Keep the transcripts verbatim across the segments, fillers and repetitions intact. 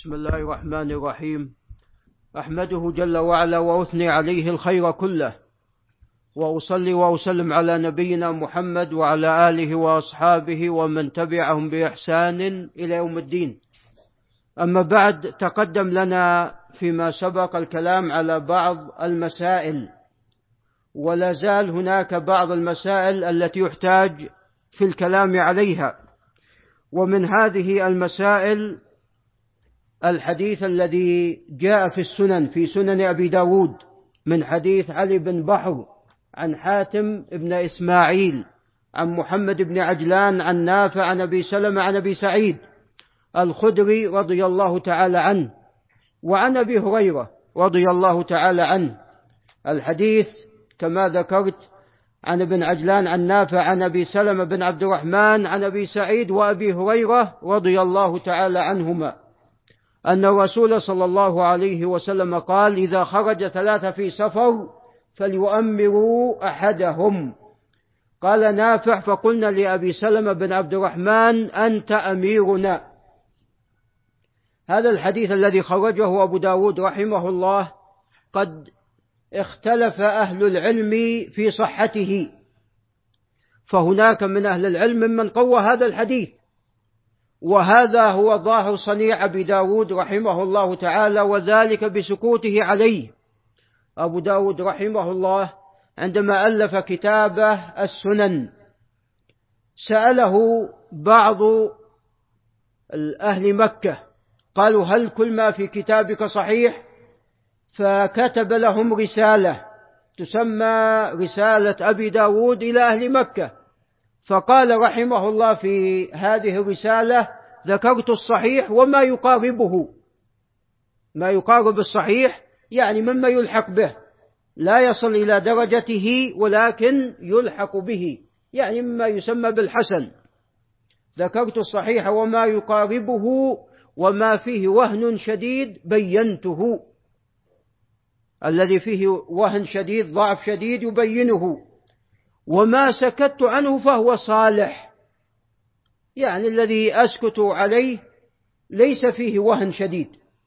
بسم الله الرحمن الرحيم. أحمده جل وعلا وأثني عليه الخير كله، وأصلي وأسلم على نبينا محمد وعلى آله وأصحابه ومن تبعهم بإحسان إلى يوم الدين. أما بعد، تقدم لنا فيما سبق الكلام على بعض المسائل، ولا زال هناك بعض المسائل التي يحتاج في الكلام عليها. ومن هذه المسائل الحديث الذي جاء في السنن في سنن أبي داود من حديث علي بن بحر عن حاتم بن إسماعيل عن محمد بن عجلان عن نافع عن أبي سلمة عن أبي سعيد الخدري رضي الله تعالى عنه، وعن أبي هريرة رضي الله تعالى عنه. الحديث كما ذكرت عن ابن عجلان عن نافع عن أبي سلمة بن عبد الرحمن عن أبي سعيد وأبي هريرة رضي الله تعالى عنهما أن الرسول صلى الله عليه وسلم قال: إذا خرج ثلاثة في سفر فليؤمروا أحدهم. قال نافع: فقلنا لأبي سلمة بن عبد الرحمن: أنت أميرنا. هذا الحديث الذي خرجه أبو داود رحمه الله قد اختلف أهل العلم في صحته، فهناك من أهل العلم من قوى هذا الحديث، وهذا هو ظاهر صنيع أبي داود رحمه الله تعالى، وذلك بسكوته عليه. أبو داود رحمه الله عندما ألف كتابه السنن سأله بعض أهل مكة، قالوا: هل كل ما في كتابك صحيح؟ فكتب لهم رسالة تسمى رسالة أبي داود إلى أهل مكة، فقال رحمه الله في هذه الرسالة: ذكرت الصحيح وما يقاربه. ما يقارب الصحيح يعني مما يلحق به، لا يصل إلى درجته ولكن يلحق به، يعني مما يسمى بالحسن. ذكرت الصحيح وما يقاربه، وما فيه وهن شديد بينته. الذي فيه وهن شديد ضعف شديد يبينه، وما سكت عنه فهو صالح، يعني الذي أسكت عليه ليس فيه وهن شديد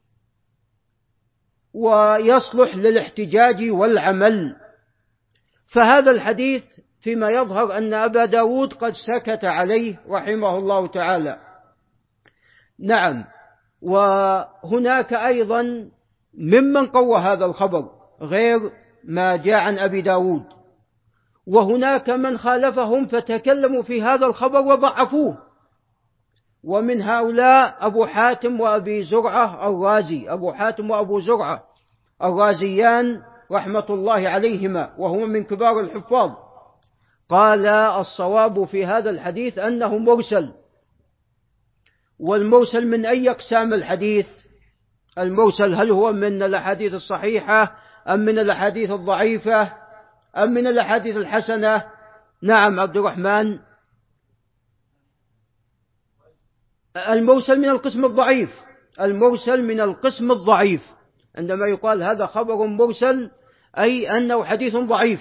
ويصلح للاحتجاج والعمل. فهذا الحديث فيما يظهر أن أبا داود قد سكت عليه رحمه الله تعالى. نعم، وهناك أيضا ممن قوى هذا الخبر غير ما جاء عن أبي داود، وهناك من خالفهم فتكلموا في هذا الخبر وضعفوه، ومن هؤلاء أبو حاتم وأبي زرعة الرازي أبو حاتم وأبو زرعة الرازيان رحمة الله عليهما، وهو من كبار الحفاظ. قال: الصواب في هذا الحديث أنه مرسل. والمرسل من أي أقسام الحديث؟ المرسل هل هو من الأحاديث الصحيحة أم من الأحاديث الضعيفة أم من الأحاديث الحسنة؟ نعم عبد الرحمن. المرسل من القسم الضعيف. المرسل من القسم الضعيف. عندما يقال هذا خبر مرسل أي أنه حديث ضعيف.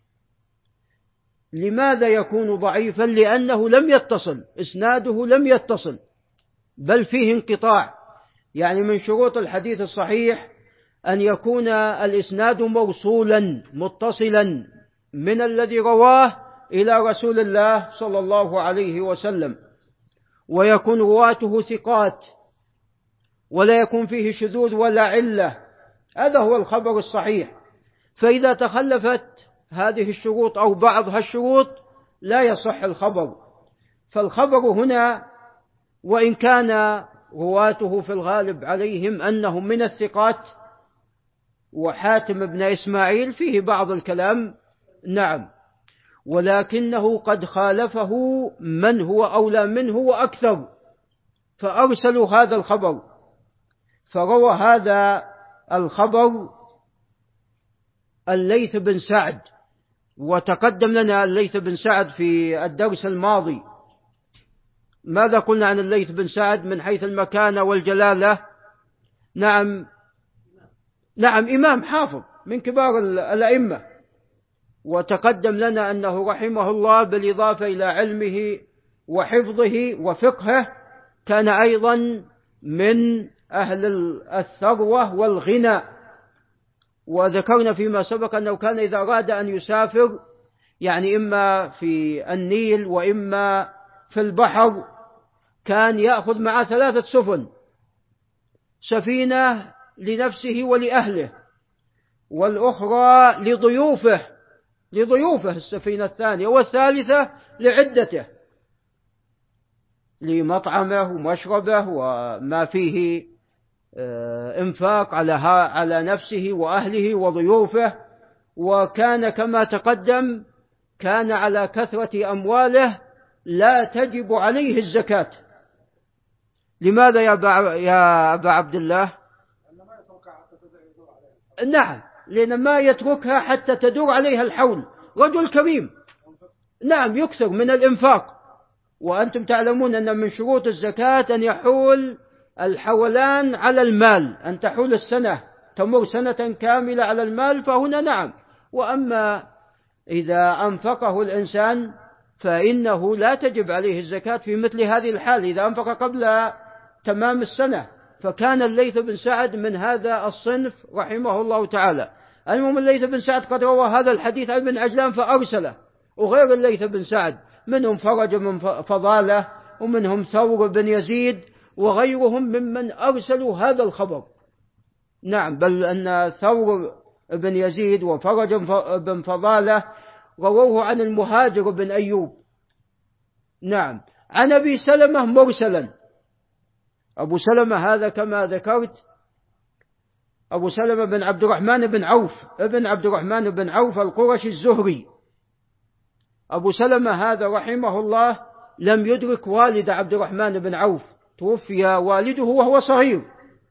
لماذا يكون ضعيفا؟ لأنه لم يتصل، إسناده لم يتصل، بل فيه انقطاع. يعني من شروط الحديث الصحيح أن يكون الإسناد موصولا متصلا من الذي رواه إلى رسول الله صلى الله عليه وسلم، ويكون رواته ثقات، ولا يكون فيه شذوذ ولا علة. هذا هو الخبر الصحيح. فإذا تخلفت هذه الشروط أو بعض هالشروط لا يصح الخبر. فالخبر هنا وإن كان رواته في الغالب عليهم أنهم من الثقات، وحاتم بن إسماعيل فيه بعض الكلام، نعم، ولكنه قد خالفه من هو أولى منه وأكثر، فأرسلوا هذا الخبر. فروى هذا الخبر الليث بن سعد، وتقدم لنا الليث بن سعد في الدرس الماضي. ماذا قلنا عن الليث بن سعد من حيث المكانة والجلالة؟ نعم نعم إمام حافظ من كبار الأئمة، وتقدم لنا أنه رحمه الله بالإضافة إلى علمه وحفظه وفقهه كان أيضا من أهل الثروة والغنى. وذكرنا فيما سبق أنه كان إذا أراد أن يسافر يعني إما في النيل وإما في البحر كان يأخذ معه ثلاثة سفن، سفينة لنفسه ولأهله، والأخرى لضيوفه لضيوفه السفينة الثانية، والثالثة لعدته، لمطعمه ومشربه وما فيه انفاق على على نفسه وأهله وضيوفه. وكان كما تقدم كان على كثرة أمواله لا تجب عليه الزكاة. لماذا يا أبا, يا أبا عبد الله؟ نعم، لأن ما يتركها حتى تدور عليها الحول. رجل كريم نعم يكثر من الإنفاق، وأنتم تعلمون أن من شروط الزكاة أن يحول الحولان على المال، أن تحول السنة، تمر سنة كاملة على المال، فهنا نعم. وأما إذا أنفقه الإنسان فإنه لا تجب عليه الزكاة في مثل هذه الحال إذا أنفق قبل تمام السنة. فكان الليث بن سعد من هذا الصنف رحمه الله تعالى. المهم الليث بن سعد قد روى هذا الحديث عن ابن عجلان فأرسله، وغير الليث بن سعد منهم فرج بن فضالة ومنهم ثور بن يزيد وغيرهم ممن أرسلوا هذا الخبر. نعم، بل أن ثور بن يزيد وفرج بن فضالة رووه عن المهاجر بن أيوب. نعم، عن أبي سلمة مرسلا. أبو سلمة هذا كما ذكرت أبو سلمة بن عبد الرحمن بن عوف ابن عبد الرحمن بن عوف القرشي الزهري. أبو سلمة هذا رحمه الله لم يدرك والد عبد الرحمن بن عوف، توفي والده وهو صغير،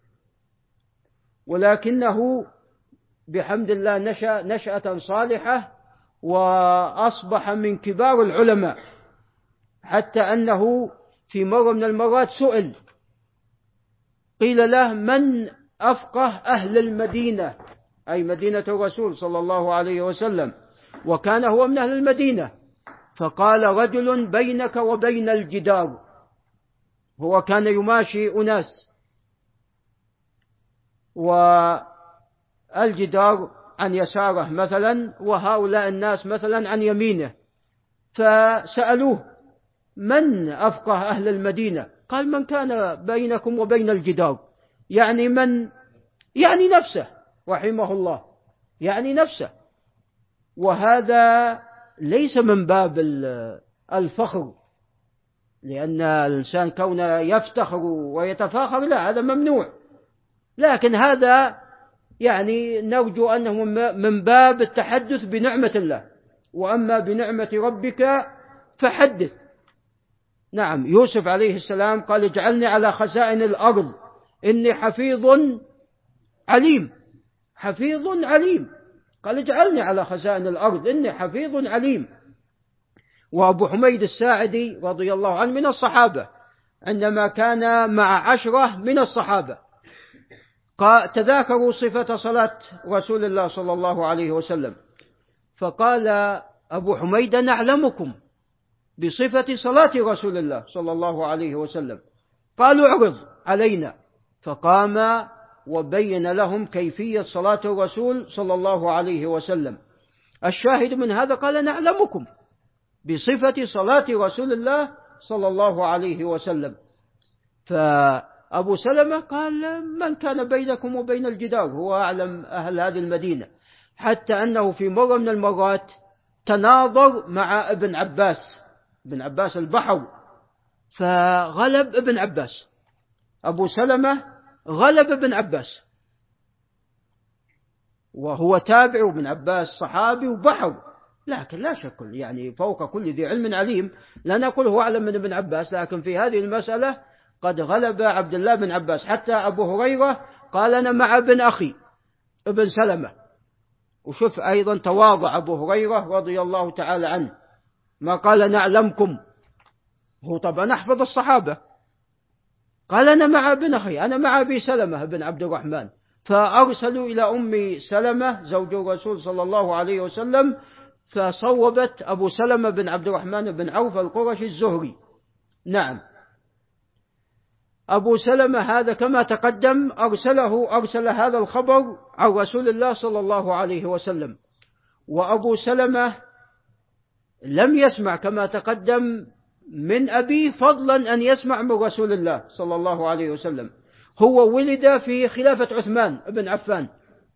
ولكنه بحمد الله نشأ نشأة صالحة وأصبح من كبار العلماء، حتى أنه في مرة من المرات سئل قيل له من أفقه أهل المدينة، أي مدينة الرسول صلى الله عليه وسلم، وكان هو من أهل المدينة، فقال رجل بينك وبين الجدار. هو كان يماشي أناس والجدار عن يساره مثلا وهؤلاء الناس مثلا عن يمينه، فسألوه من أفقه أهل المدينة؟ قال من كان بينكم وبين الجدار، يعني من؟ يعني نفسه رحمه الله، يعني نفسه. وهذا ليس من باب الفخر، لأن الإنسان كونه يفتخر ويتفاخر لا، هذا ممنوع، لكن هذا يعني نرجو أنه من باب التحدث بنعمة الله، وأما بنعمة ربك فحدث. نعم، يوسف عليه السلام قال اجعلني على خزائن الأرض إني حفيظ عليم، حفيظ عليم، قال اجعلني على خزائن الأرض إني حفيظ عليم. وأبو حميد الساعدي رضي الله عنه من الصحابة، عندما كان مع عشرة من الصحابة تذاكروا صفة صلاة رسول الله صلى الله عليه وسلم، فقال أبو حميد نعلمكم بصفة صلاة رسول الله صلى الله عليه وسلم، قالوا اعرض علينا، فقام وبين لهم كيفية صلاة الرسول صلى الله عليه وسلم. الشاهد من هذا قال نعلمكم بصفة صلاة رسول الله صلى الله عليه وسلم. فأبو سلمة قال من كان بينكم وبين الجدار، هو أعلم أهل هذه المدينة، حتى أنه في مرة من المرات تناظر مع ابن عباس، ابن عباس البحر، فغلب ابن عباس، أبو سلمة غلب ابن عباس، وهو تابع، وابن عباس صحابي وبحر، لكن لا شك يعني فوق كل ذي علم عليم، لا نقول هو أعلم من ابن عباس، لكن في هذه المسألة قد غلب عبد الله بن عباس. حتى أبو هريرة قال أنا مع ابن أخي ابن سلمة. وشوف أيضا تواضع أبو هريرة رضي الله تعالى عنه، ما قال نعلمكم، هو طبعا أحفظ الصحابة، قال أنا مع ابن أخي، أنا مع أبي سلمة بن عبد الرحمن. فأرسلوا إلى أم سلمة زوج الرسول صلى الله عليه وسلم، فصوبت أبو سلمة بن عبد الرحمن بن عوف القرشي الزهري. نعم. أبو سلمة هذا كما تقدم أرسله أرسل هذا الخبر عن رسول الله صلى الله عليه وسلم، وأبو سلمة لم يسمع كما تقدم من أبيه فضلا أن يسمع من رسول الله صلى الله عليه وسلم. هو ولد في خلافة عثمان بن عفان،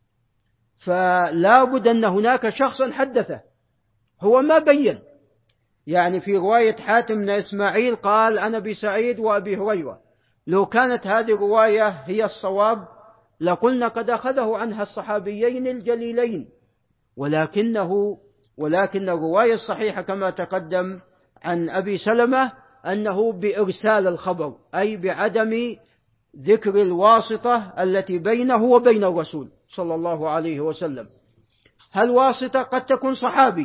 فلا بد أن هناك شخصا حدثه، هو ما بين. يعني في رواية حاتم بن إسماعيل قال عن أبي سعيد وأبي هريرة، لو كانت هذه الرواية هي الصواب لقلنا قد أخذه عنها الصحابيين الجليلين، ولكنه ولكن الرواية الصحيحة كما تقدم عن أبي سلمة أنه بإرسال الخبر، أي بعدم ذكر الواسطة التي بينه وبين الرسول صلى الله عليه وسلم. هل واسطة قد تكون صحابي،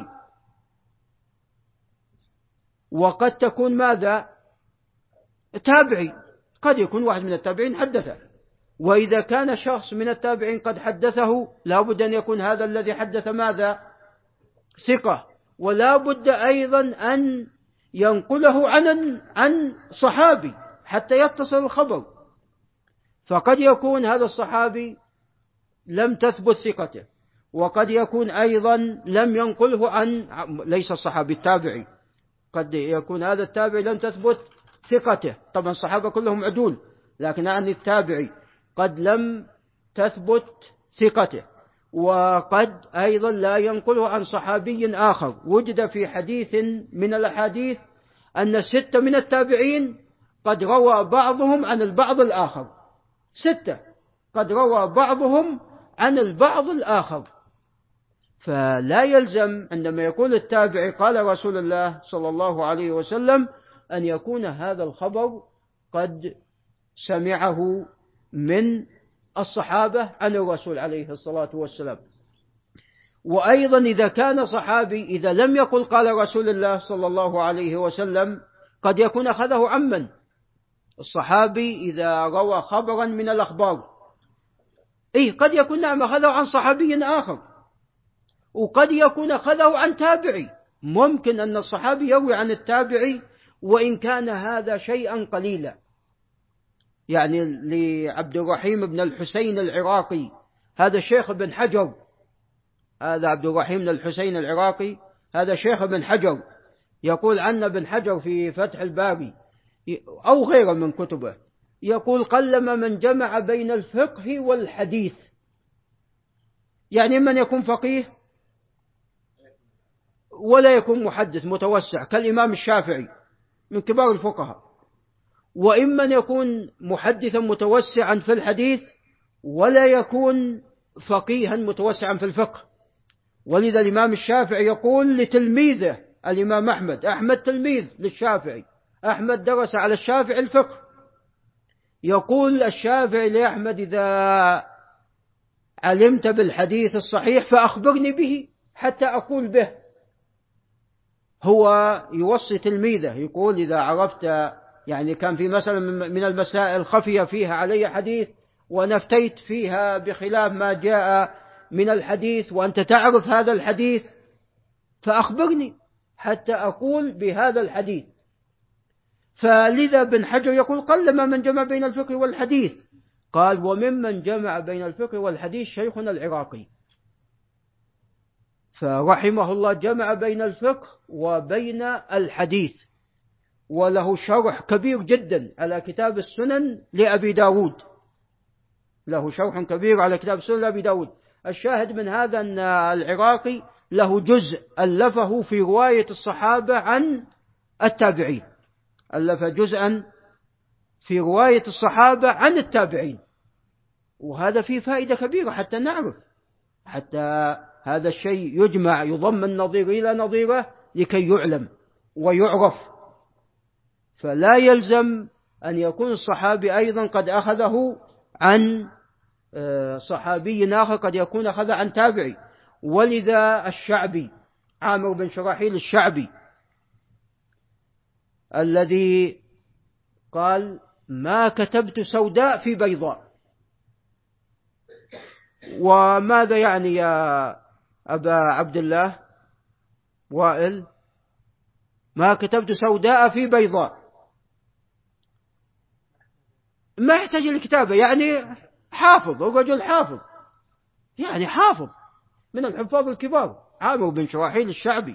وقد تكون ماذا؟ تابعي، قد يكون واحد من التابعين حدثه، وإذا كان شخص من التابعين قد حدثه لا بد أن يكون هذا الذي حدث ماذا؟ ثقة، ولا بد أيضا أن ينقله عن عن صحابي حتى يتصل الخبر. فقد يكون هذا الصحابي لم تثبت ثقته، وقد يكون أيضا لم ينقله عن ليس الصحابي التابعي، قد يكون هذا التابعي لم تثبت ثقته، طبعا الصحابة كلهم عدول، لكن عن التابعي قد لم تثبت ثقته، وقد أيضا لا ينقله عن صحابي آخر. وجد في حديث من الأحاديث أن ستة من التابعين قد روى بعضهم عن البعض الآخر، ستة قد روى بعضهم عن البعض الآخر. فلا يلزم عندما يقول التابعي قال رسول الله صلى الله عليه وسلم أن يكون هذا الخبر قد سمعه من الصحابة عن الرسول عليه الصلاة والسلام. وأيضا إذا كان صحابي إذا لم يقل قال رسول الله صلى الله عليه وسلم قد يكون أخذه عمن. الصحابي إذا روى خبرا من الأخبار إيه قد يكون نعم أخذه عن صحابي آخر، وقد يكون أخذه عن تابعي. ممكن أن الصحابي يروي عن التابعي وإن كان هذا شيئا قليلا. يعني لعبد الرحيم بن الحسين العراقي، هذا شيخ بن حجر، هذا عبد الرحيم بن الحسين العراقي هذا شيخ بن حجر، يقول عنا ابن حجر في فتح الباري أو غيره من كتبه، يقول قلما من جمع بين الفقه والحديث. يعني من يكون فقيه ولا يكون محدث متوسع كالإمام الشافعي من كبار الفقهاء، وإما يكون محدثا متوسعا في الحديث ولا يكون فقيها متوسعا في الفقه. ولذا الإمام الشافعي يقول لتلميذه الإمام أحمد، أحمد تلميذ للشافعي، أحمد درس على الشافعي الفقه، يقول الشافعي لأحمد إذا علمت بالحديث الصحيح فأخبرني به حتى أقول به. هو يوصي تلميذه يقول إذا عرفت، يعني كان في مثلا من المسائل خفية فيها علي حديث ونفتيت فيها بخلاف ما جاء من الحديث وأنت تعرف هذا الحديث فأخبرني حتى أقول بهذا الحديث. فلذا بن حجر يقول قلما من جمع بين الفقه والحديث. قال وممن جمع بين الفقه والحديث شيخنا العراقي، فرحمه الله جمع بين الفقه وبين الحديث، وله شرح كبير جدا على كتاب السنن لأبي داود، له شرح كبير على كتاب السنن لأبي داود. الشاهد من هذا أن العراقي له جزء ألفه في رواية الصحابة عن التابعين، ألف جزءا في رواية الصحابة عن التابعين، وهذا فيه فائدة كبيرة حتى نعرف، حتى هذا الشيء يجمع يضم النظير إلى نظيره لكي يعلم ويعرف. فلا يلزم أن يكون الصحابي أيضا قد أخذه عن صحابي آخر، قد يكون أخذ عن تابعي. ولذا الشعبي عامر بن شراحيل الشعبي الذي قال ما كتبت سوداء في بيضاء. وماذا يعني يا أبا عبد الله وائل ما كتبت سوداء في بيضاء؟ ما يحتاج الكتابة، يعني حافظ، الرجل حافظ، يعني حافظ من الحفاظ الكبار، عامر بن شراحيل الشعبي.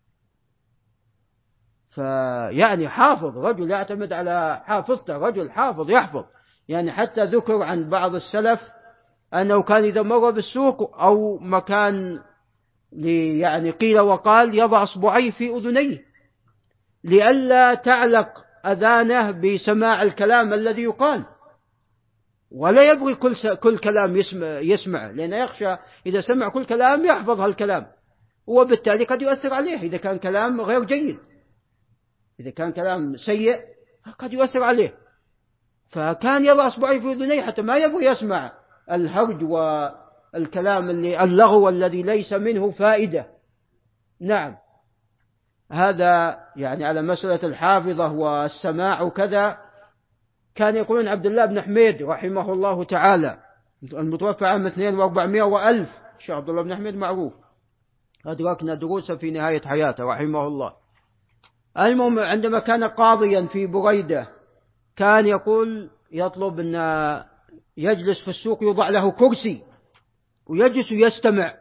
فيعني حافظ، رجل يعتمد على حافظته، رجل حافظ يحفظ. يعني حتى ذكر عن بعض السلف أنه كان إذا مر بالسوق أو مكان يعني قيل وقال يضع أصبعيه في أذنيه لئلا تعلق أذانه بسماع الكلام الذي يقال، ولا يبغي كل كل كلام يسمع, يسمع لأنه يخشى إذا سمع كل كلام يحفظ هالكلام، وبالتالي قد يؤثر عليه إذا كان كلام غير جيد، إذا كان كلام سيء قد يؤثر عليه. فكان يضع أصبعيه في أذنيه حتى ما يبغي يسمع الهرج والكلام اللي اللغو الذي ليس منه فائدة. نعم، هذا يعني على مسألة الحافظة والسماع وكذا. كان يقولون عبد الله بن حميد رحمه الله تعالى المتوفى عام اثنين وأربعمائة وألف، الشيخ عبد الله بن حميد معروف، أدركنا دروسه في نهاية حياته رحمه الله. المهم عندما كان قاضيا في بريدة كان يقول يطلب أن يجلس في السوق يوضع له كرسي ويجلس يستمع،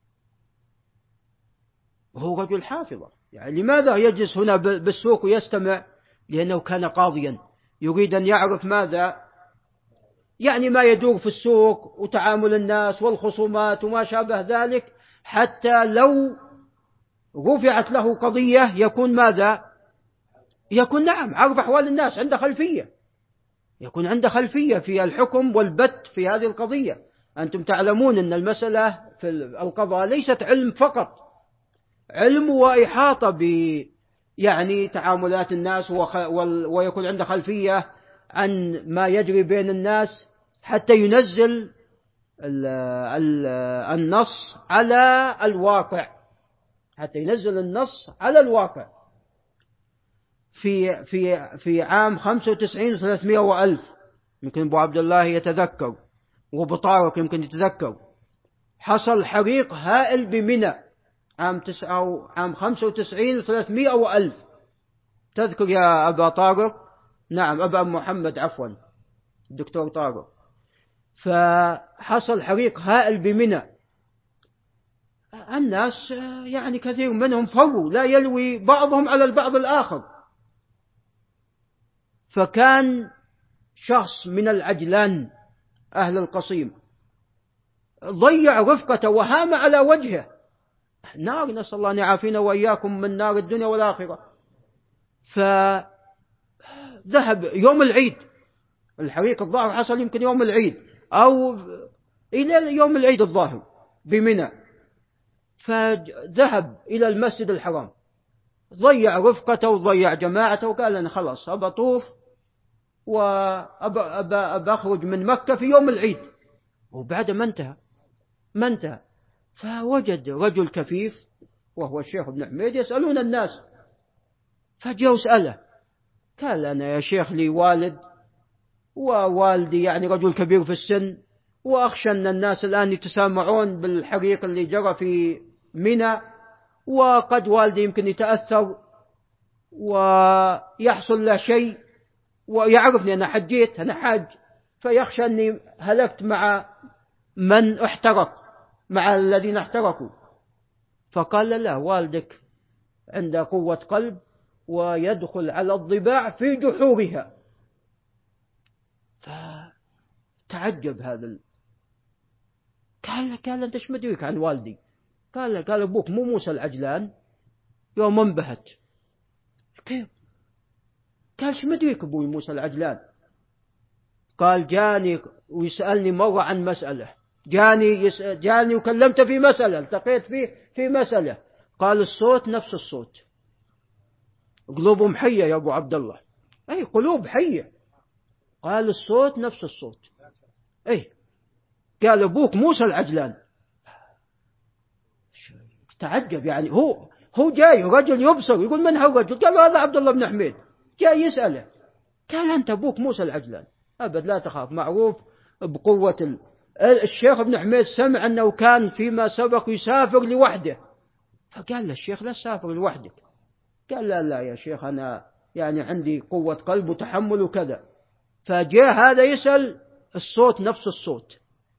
وهو رجل حافظة. يعني لماذا يجلس هنا بالسوق ويستمع؟ لأنه كان قاضيا يريد أن يعرف ماذا يعني ما يدور في السوق وتعامل الناس والخصومات وما شابه ذلك، حتى لو رفعت له قضية يكون ماذا؟ يكون نعم عرف أحوال الناس، عنده خلفية، يكون عنده خلفية في الحكم والبت في هذه القضية. أنتم تعلمون أن المسألة في القضاء ليست علم فقط، علم وإحاطة ب يعني تعاملات الناس، ويكون عنده خلفية عن ما يجري بين الناس حتى ينزل النص على الواقع، حتى ينزل النص على الواقع. في في في عام خمسة وتسعين وثلاثمائة وألف، يمكن أبو عبد الله يتذكر وأبو طارق يمكن يتذكر، حصل حريق هائل بمنى عام تسعة عام خمسة وتسعين وثلاثمائة وألف. تذكر يا أبا طارق؟ نعم أبا محمد، عفوا الدكتور طارق. فحصل حريق هائل بمنى، الناس يعني كثير منهم فروا، لا يلوي بعضهم على البعض الآخر. فكان شخص من العجلان أهل القصيم ضيع رفقته وهام على وجهه نار، نسأل الله أن يعافينا وإياكم من نار الدنيا والآخرة. فذهب يوم العيد، الحريق الظاهر حصل يمكن يوم العيد أو إلى يوم العيد الظاهر بمنى، فذهب إلى المسجد الحرام، ضيع رفقته وضيع جماعته، وقال أنا خلاص أبى أطوف وأبى أخرج من مكة في يوم العيد. وبعد ما انتهى ما انتهى فوجد رجل كفيف وهو الشيخ ابن حميد يسألون الناس، فجاء وسأله، قال أنا يا شيخ لي والد، ووالدي يعني رجل كبير في السن، وأخشى أن الناس الآن يتسامعون بالحريق اللي جرى في منى، وقد والدي يمكن يتأثر ويحصل له شيء، ويعرفني أنا حجيت أنا حاج، فيخشى أني هلكت مع من احترق، مع الذين احترقوا. فقال لا، والدك عنده قوة قلب ويدخل على الضباع في جحورها. فتعجب هذا ال... قال قال أنت ايش مدريك عن والدي؟ قال قال أبوك مو موسى العجلان؟ يوم انبهت، كيف؟ قال ايش مدريك أبوي موسى العجلان؟ قال جاني ويسألني مرة عن مسألة، جاني يسأل جاني وكلمته في مسألة، التقيت فيه في مسألة، قال الصوت نفس الصوت، قلوبهم حية يا أبو عبد الله، أي قلوب حية، قال الصوت نفس الصوت، أي قال أبوك موسى العجلان. تعجب، يعني هو هو جاي رجل يبصر يقول من هو الرجل؟ قال هذا عبد الله بن حميد، جاي يسأله، قال أنت أبوك موسى العجلان. أبد لا تخاف، معروف بقوة ال... الشيخ ابن حميد سمع أنه كان فيما سبق يسافر لوحده، فقال له الشيخ لا تسافر لوحدك، قال لا لا يا شيخ أنا يعني عندي قوة قلب وتحمل وكذا. فجاء هذا يسأل الصوت نفس الصوت،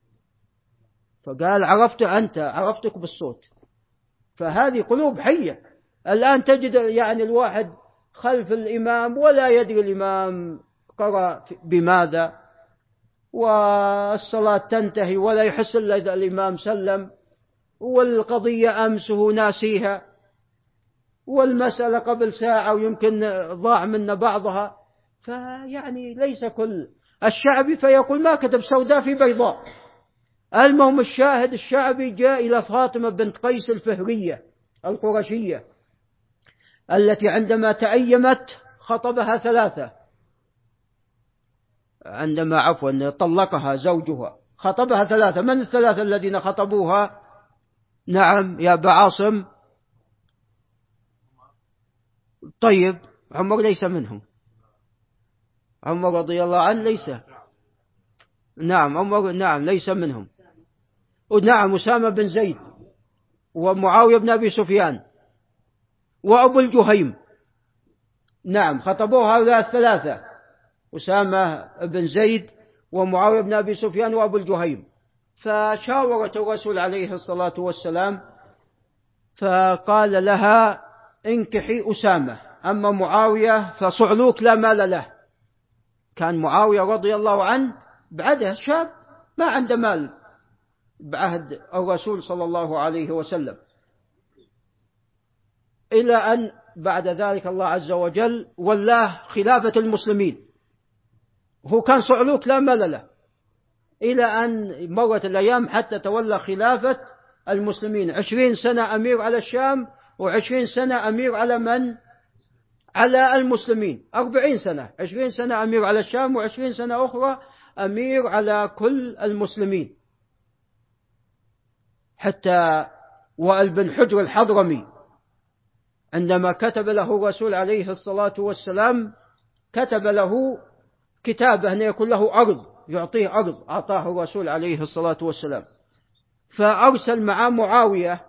فقال عرفت أنت، عرفتك بالصوت. فهذه قلوب حية. الآن تجد يعني الواحد خلف الإمام ولا يدري الإمام قرأ بماذا، والصلاة تنتهي ولا يحس إلا إذا الإمام سلم، والقضية أمسه ناسيها، والمسألة قبل ساعة ويمكن ضاع منا بعضها. فيعني ليس كل الشعبي فيقول ما كتب سوداء في بيضاء. المهم الشاهد الشعبي جاء إلى فاطمة بنت قيس الفهرية القرشية التي عندما تأيمت خطبها ثلاثة، عندما عفوا طلقها زوجها خطبها ثلاثة. من الثلاثة الذين خطبوها؟ نعم يا أبا عاصم. طيب عمر ليس منهم، عمر رضي الله عنه ليس، نعم عمر نعم ليس منهم. ونعم أسامة بن زيد ومعاوية بن أبي سفيان وأبو الجهيم، نعم خطبوها هؤلاء الثلاثة، أسامة بن زيد ومعاوية بن أبي سفيان وأبو الجهيم. فشاورت الرسول عليه الصلاة والسلام فقال لها انكحي أسامة، أما معاوية فصعلوك لا مال له. كان معاوية رضي الله عنه بعده شاب ما عنده مال بعهد الرسول صلى الله عليه وسلم، إلى أن بعد ذلك الله عز وجل ولاه خلافة المسلمين. هو كان صعلوك لا مال له، إلى أن مرت الأيام حتى تولى خلافة المسلمين. عشرين سنة أمير على الشام، وعشرين سنة أمير على من؟ على المسلمين. أربعين سنة، عشرين سنة أمير على الشام، وعشرين سنة أخرى أمير على كل المسلمين. حتى وائل بن حجر الحضرمي عندما كتب له الرسول عليه الصلاة والسلام كتب له كتابه أن يكون له أرض، يعطيه أرض، أعطاه الرسول عليه الصلاة والسلام. فأرسل مع معاوية،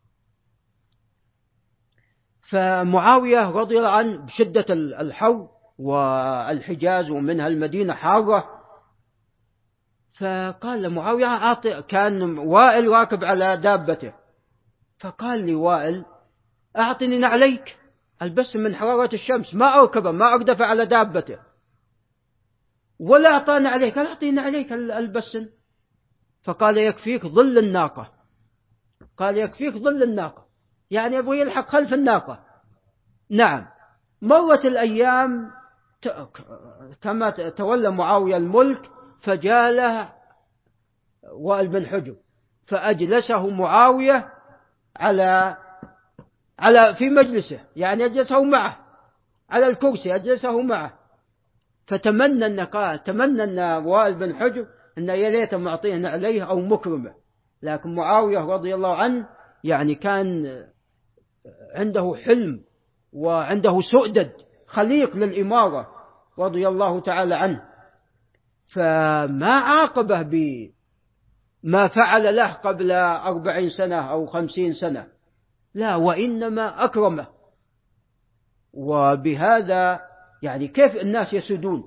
فمعاوية رضي الله عنه بشدة الحر والحجاز ومنها المدينة حارة، فقال لمعاوية أعطي، كان وائل راكب على دابته، فقال لي وائل أعطني نعليك ألبس من حرارة الشمس، ما أركبه ما أردف على دابته، ولا أعطاني عليك، قال أعطيني عليك ألبسن. فقال يكفيك ظل الناقة، قال يكفيك ظل الناقة، يعني أبغى يلحق خلف الناقة. نعم. مرت الأيام كما تولى معاوية الملك، فجاله وائل بن حجر فأجلسه معاوية على على في مجلسه، يعني أجلسه معه على الكرسي، أجلسه معه. فتمنى أن قال تمنى أن وائل بن حجر أن يا ليت معطيه عليه أو مكرمه، لكن معاوية رضي الله عنه يعني كان عنده حلم وعنده سؤدد خليق للإمارة رضي الله تعالى عنه، فما عاقبه بما فعل له قبل أربعين سنة أو خمسين سنة، لا، وإنما أكرمه. وبهذا يعني كيف الناس يسودون؟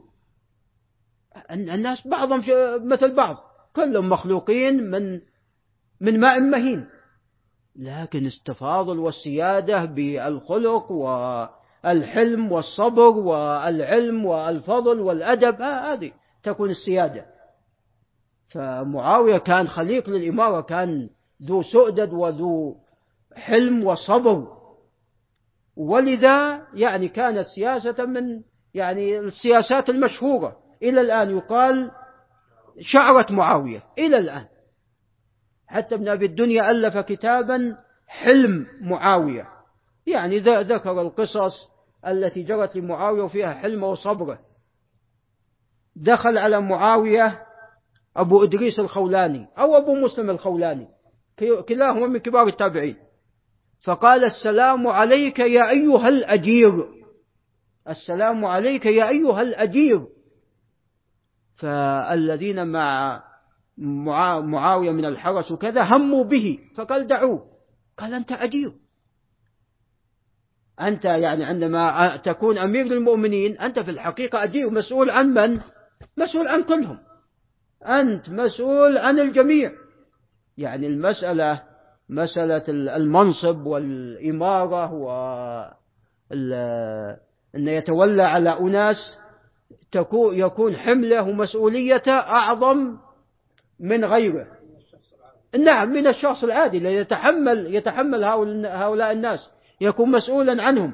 الناس بعضهم مثل بعض، كلهم مخلوقين من من ماء مهين، لكن التفاضل والسيادة بالخلق والحلم والصبر والعلم والفضل والأدب، هذه تكون السيادة. فمعاوية كان خليق للإمارة، كان ذو سؤدد وذو حلم وصبر، ولذا يعني كانت سياسة من يعني السياسات المشهورة إلى الآن، يقال شعرة معاوية إلى الآن. حتى ابن أبي الدنيا ألف كتابا حلم معاوية، يعني ذكر القصص التي جرت لمعاوية وفيها حلمه وصبره. دخل على معاوية أبو إدريس الخولاني أو أبو مسلم الخولاني، كلاهما من كبار التابعين، فقال السلام عليك يا أيها الأجير، السلام عليك يا أيها الأجير. فالذين مع معاوية من الحرس وكذا هموا به، فقال دعوه، قال أنت أجير، أنت يعني عندما تكون أمير للمؤمنين أنت في الحقيقة أجير، مسؤول عن من؟ مسؤول عن كلهم، أنت مسؤول عن الجميع. يعني المسألة مسألة المنصب والإمارة وأن يتولى على أناس يكون حمله ومسؤوليته أعظم من غيره. نعم، من الشخص العادي الذي يتحمل يتحمل هؤلاء الناس، يكون مسؤولا عنهم.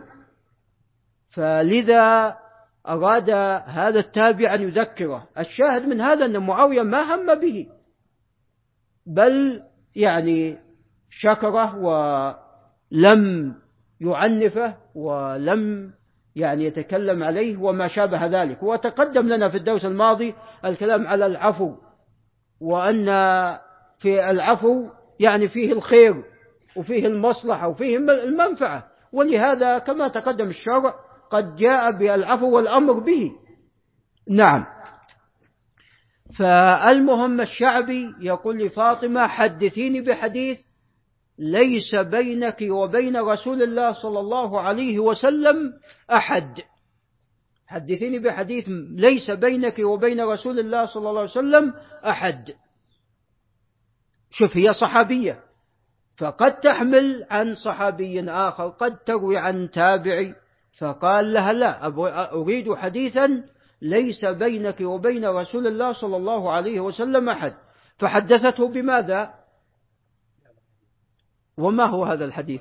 فلذا أراد هذا التابع أن يذكره. الشاهد من هذا أن معاوية ما هم به، بل يعني شكره ولم يعنفه ولم يعني يتكلم عليه وما شابه ذلك. وتقدم لنا في الدرس الماضي الكلام على العفو، وأن في العفو يعني فيه الخير وفيه المصلحة وفيه المنفعة، ولهذا كما تقدم الشرع قد جاء بالعفو والأمر به. نعم. فالمهم الشعبي يقول لفاطمة: حدثيني بحديث ليس بينك وبين رسول الله صلى الله عليه وسلم أحد. حدثيني بحديث ليس بينك وبين رسول الله صلى الله عليه وسلم أحد. شوف، هي صحابية، فقد تحمل عن صحابي آخر، قد تروي عن تابعي. فقال لها: لا، أريد حديثا ليس بينك وبين رسول الله صلى الله عليه وسلم أحد. فحدثته بماذا؟ وما هو هذا الحديث؟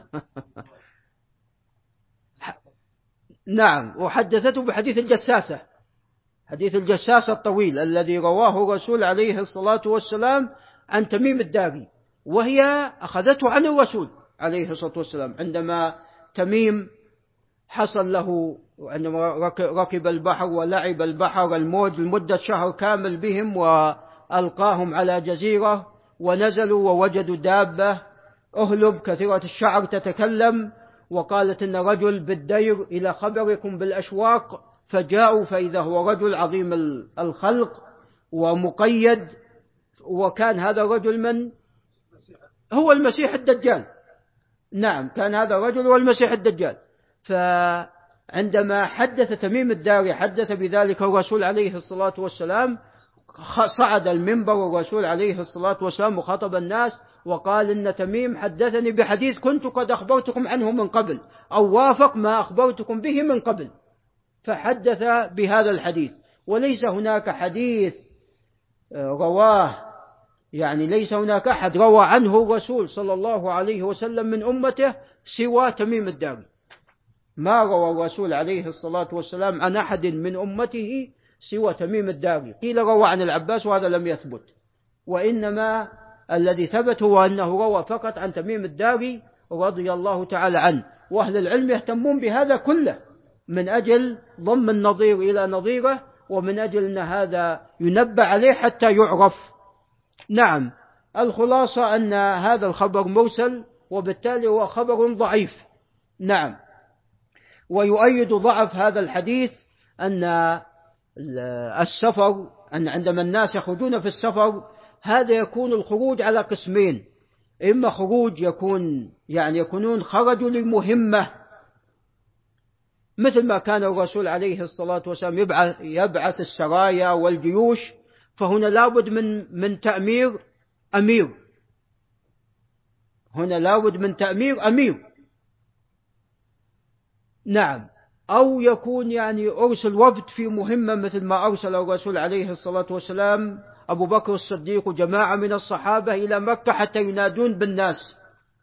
نعم، وحدثته بحديث الجساسة، حديث الجساسة الطويل الذي رواه الرسول عليه الصلاة والسلام عن تميم الداري، وهي أخذته عن الرسول عليه الصلاة والسلام. عندما تميم حصل له، عندما ركب البحر ولعب البحر الموج لمدة شهر كامل بهم، وألقاهم على جزيرة ونزلوا ووجدوا دابة أهلب كثيرة الشعر تتكلم، وقالت: إن رجل بالدير إلى خبركم بالأشواق. فجاءوا فإذا هو رجل عظيم الخلق ومقيد، وكان هذا الرجل من هو المسيح الدجال. نعم، كان هذا الرجل هو المسيح الدجال. فعندما حدث تميم الداري حدث بذلك الرسول عليه الصلاة والسلام، صعد المنبر الرسول عليه الصلاة والسلام وخطب الناس وقال: إن تميم حدثني بحديث كنت قد أخبرتكم عنه من قبل، أو وافق ما أخبرتكم به من قبل. فحدث بهذا الحديث، وليس هناك حديث رواه، يعني ليس هناك أحد روى عنه الرسول صلى الله عليه وسلم من أمته سوى تميم الداري. ما روى الرسول عليه الصلاة والسلام عن أحد من أمته سوى تميم الداري. قيل روى عن العباس، وهذا لم يثبت، وإنما الذي ثبت هو أنه روى فقط عن تميم الداري رضي الله تعالى عنه. وأهل العلم يهتمون بهذا كله من أجل ضم النظير إلى نظيره، ومن أجل أن هذا ينبه عليه حتى يعرف. نعم، الخلاصة أن هذا الخبر مرسل، وبالتالي هو خبر ضعيف. نعم، ويؤيد ضعف هذا الحديث أن السفر، أن عندما الناس يخرجون في السفر هذا يكون الخروج على قسمين: إما خروج يكون يعني يكونون خرجوا لمهمة، مثل ما كان الرسول عليه الصلاة والسلام يبعث, يبعث السرايا والجيوش، فهنا لابد من من تأمير أمير، هنا لابد من تأمير أمير. نعم، أو يكون يعني أرسل وفد في مهمة، مثل ما أرسل الرسول عليه الصلاة والسلام أبو بكر الصديق وجماعة من الصحابة إلى مكة حتى ينادون بالناس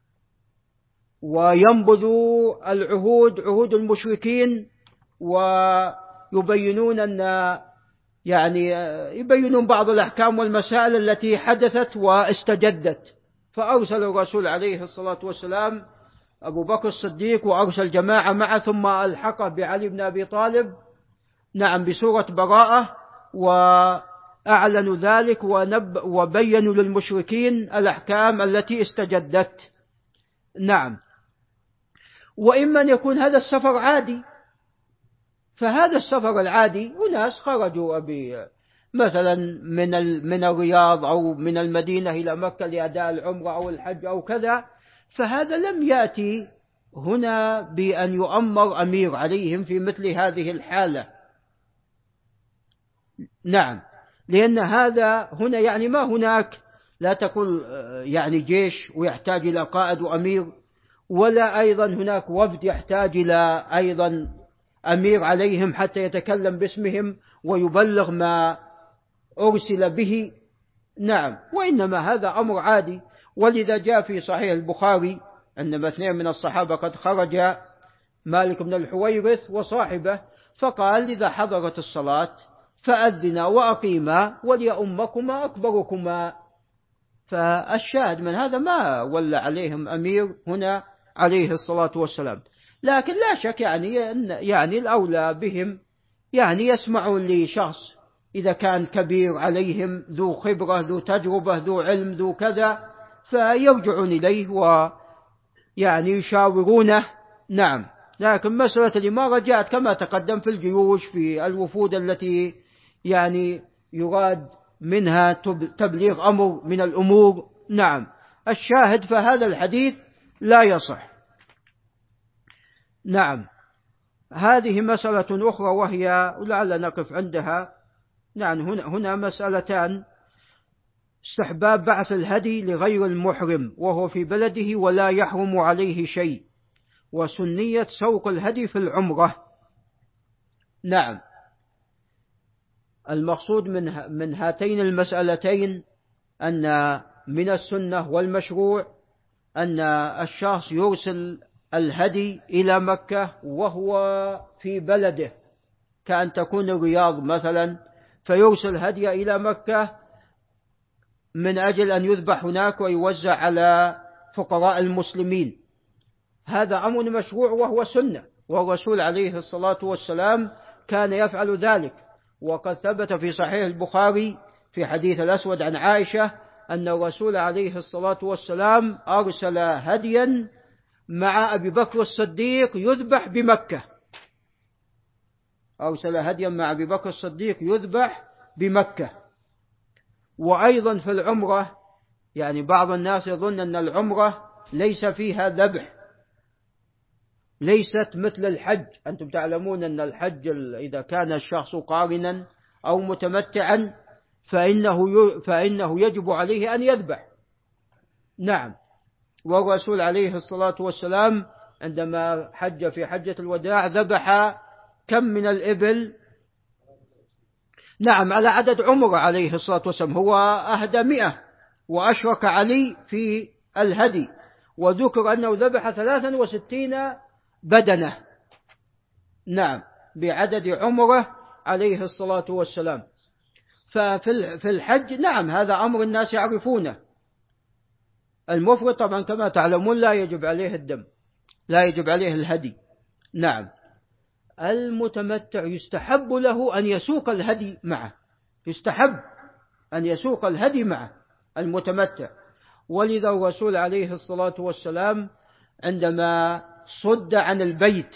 وينبذوا العهود، عهود المشركين، ويبينون أن يعني يبينون بعض الأحكام والمسائل التي حدثت واستجدت. فأرسل الرسول عليه الصلاة والسلام أبو بكر الصديق وأرسل جماعة معه، ثم ألحقه بعلي بن أبي طالب، نعم، بسورة براءة، وأعلنوا ذلك ونب وبينوا للمشركين الأحكام التي استجدت. نعم، وإما أن يكون هذا السفر عادي، فهذا السفر العادي أناس خرجوا مثلا من من الرياض أو من المدينة إلى مكة لأداء العمرة أو الحج أو كذا، فهذا لم يأتي هنا بأن يؤمر أمير عليهم في مثل هذه الحالة. نعم، لأن هذا هنا يعني ما هناك لا تكون يعني جيش ويحتاج إلى قائد وأمير، ولا أيضا هناك وفد يحتاج إلى أيضا أمير عليهم حتى يتكلم باسمهم ويبلغ ما أرسل به. نعم، وإنما هذا أمر عادي. ولذا جاء في صحيح البخاري عندما اثنين من الصحابة قد خرج، مالك بن الحويرث وصاحبه، فقال إذا حضرت الصلاة فأذنا وأقيما وليؤمكما أكبركما. فالشاهد من هذا ما ولى عليهم أمير هنا عليه الصلاة والسلام، لكن لا شك يعني يعني الأولى بهم يعني يسمعون لشخص إذا كان كبير عليهم ذو خبرة ذو تجربة ذو علم ذو كذا، فيرجعون إليه ويعني يشاورونه. نعم، لكن مسألة الإمارة جاءت كما تقدم في الجيوش، في الوفود التي يعني يراد منها تبليغ أمر من الأمور. نعم، الشاهد فهذا الحديث لا يصح. نعم، هذه مسألة أخرى وهي ولعل نقف عندها. نعم، هنا, هنا مسألتان: استحباب بعث الهدي لغير المحرم وهو في بلده ولا يحرم عليه شيء، وسنية سوق الهدي في العمرة. نعم، المقصود من من هاتين المسألتين أن من السنة والمشروع أن الشخص يرسل الهدي إلى مكة وهو في بلده، كأن تكون الرياض مثلا، فيرسل هدي إلى مكة من أجل أن يذبح هناك ويوزع على فقراء المسلمين. هذا أمر مشروع وهو سنة، والرسول عليه الصلاة والسلام كان يفعل ذلك. وقد ثبت في صحيح البخاري في حديث الأسود عن عائشة أن الرسول عليه الصلاة والسلام أرسل هديا مع أبي بكر الصديق يذبح بمكة، أرسل هديا مع أبي بكر الصديق يذبح بمكة. وأيضا في العمرة، يعني بعض الناس يظن أن العمرة ليس فيها ذبح، ليست مثل الحج. أنتم تعلمون أن الحج إذا كان الشخص قارنا أو متمتعا فإنه فإنه يجب عليه أن يذبح. نعم، والرسول عليه الصلاة والسلام عندما حج في حجة الوداع ذبح كم من الإبل؟ نعم، على عدد عمره عليه الصلاة والسلام، هو أهدى مئة، وأشرك علي في الهدي، وذكر أنه ذبح ثلاثا وستين بدنة. نعم، بعدد عمره عليه الصلاة والسلام. ففي الحج نعم هذا أمر الناس يعرفونه. المفرد طبعا كما تعلمون لا يجب عليه الدم، لا يجب عليه الهدي. نعم، المتمتع يستحب له أن يسوق الهدي معه، يستحب أن يسوق الهدي معه المتمتع. ولذا الرسول عليه الصلاة والسلام عندما صد عن البيت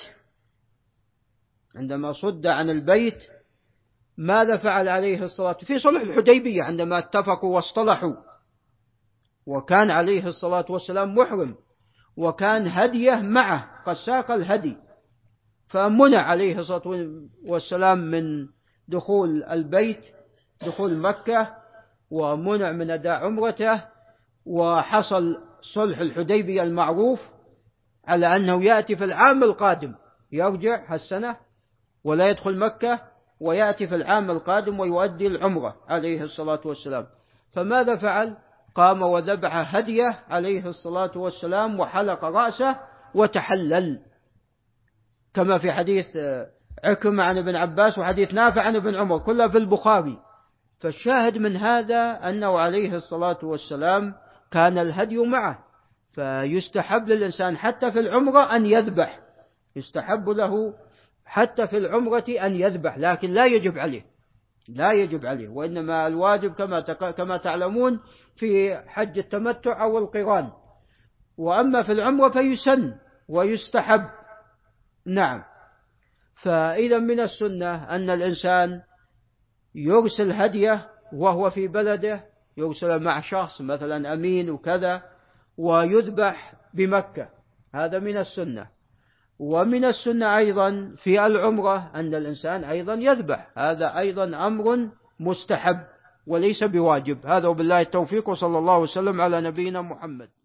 عندما صد عن البيت ماذا فعل عليه الصلاة في صلح الحديبية عندما اتفقوا واصطلحوا، وكان عليه الصلاة والسلام محرم وكان هديه معه قد ساق الهدي، فمنع عليه الصلاة والسلام من دخول البيت، دخول مكة، ومنع من أداء عمرته. وحصل صلح الحديبية المعروف على أنه يأتي في العام القادم، يرجع هالسنة ولا يدخل مكة، ويأتي في العام القادم ويؤدي العمرة عليه الصلاة والسلام. فماذا فعل؟ قام وذبح هديه عليه الصلاة والسلام وحلق رأسه وتحلل، كما في حديث عكرمة عن ابن عباس وحديث نافع عن ابن عمر كلها في البخاري. فالشاهد من هذا أنه عليه الصلاة والسلام كان الهدي معه، فيستحب للإنسان حتى في العمرة أن يذبح، يستحب له حتى في العمرة أن يذبح، لكن لا يجب عليه، لا يجب عليه، وإنما الواجب كما كما تعلمون في حج التمتع أو القران، وأما في العمرة فيسن ويستحب. نعم، فإذا من السنة أن الإنسان يرسل هديه وهو في بلده، يرسل مع شخص مثلا أمين وكذا، ويذبح بمكة، هذا من السنة. ومن السنة أيضا في العمرة أن الإنسان أيضا يذبح، هذا أيضا أمر مستحب وليس بواجب. هذا وبالله التوفيق، وصلى الله وسلم على نبينا محمد.